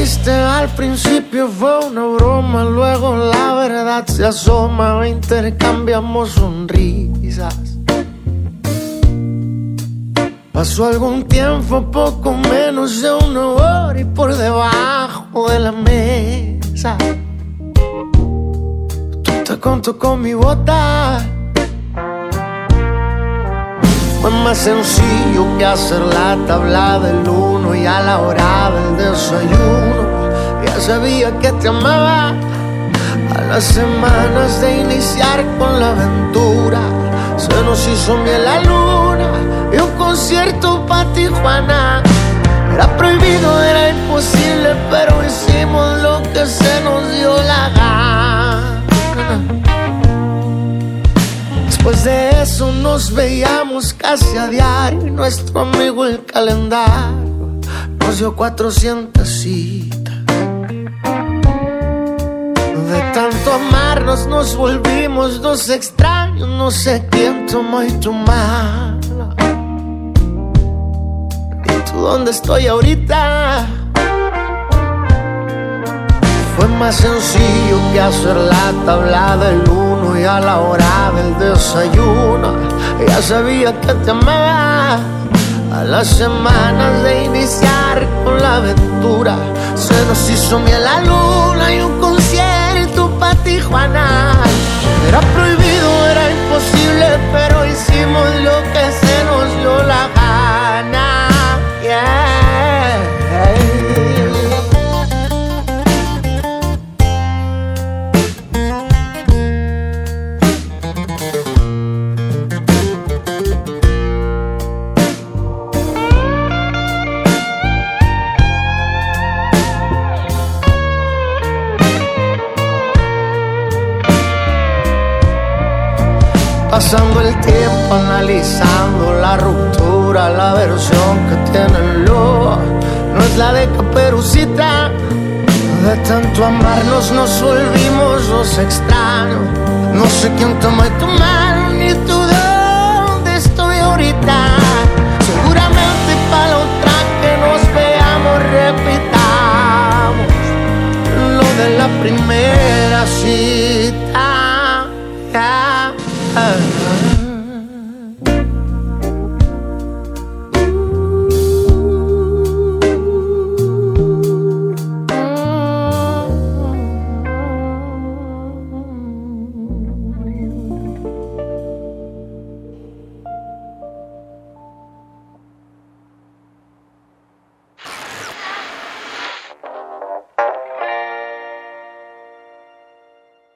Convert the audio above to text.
dijiste al principio fue una broma, luego la verdad se asoma, intercambiamos sonrisas. Pasó algún tiempo, poco menos de una hora, y por debajo de la mesa tú te contó con mi bota. Fue más sencillo que hacer la tabla del 1 y a la hora del desayuno ya sabía que te amaba. A las semanas de iniciar con la aventura se nos hizo miel la luna y un concierto pa' Tijuana. Era prohibido, era imposible, pero hicimos lo que se nos dio la gana. Después de eso nos veíamos casi a diario, y nuestro amigo el calendario nos dio 400 citas. De tanto amarnos nos volvimos dos extraños, no sé quién tomó y tu mala. ¿Y tú dónde estoy ahorita? Fue más sencillo que hacer la tabla del 1 y a la hora del desayuno ya sabía que te amaba. A las semanas de iniciar con la aventura se nos hizo miel la luna y un concierto pa' Tijuana. Era prohibido, era imposible, pero hicimos lo que se nos dio la gana. Pasando el tiempo analizando la ruptura, la versión que tienen luego no es la de Caperucita. De tanto amarnos nos volvimos los extraños. No sé quién tomó tu mano ni tú dónde estoy ahorita. Seguramente para la otra que nos veamos repitamos lo de la primera cita.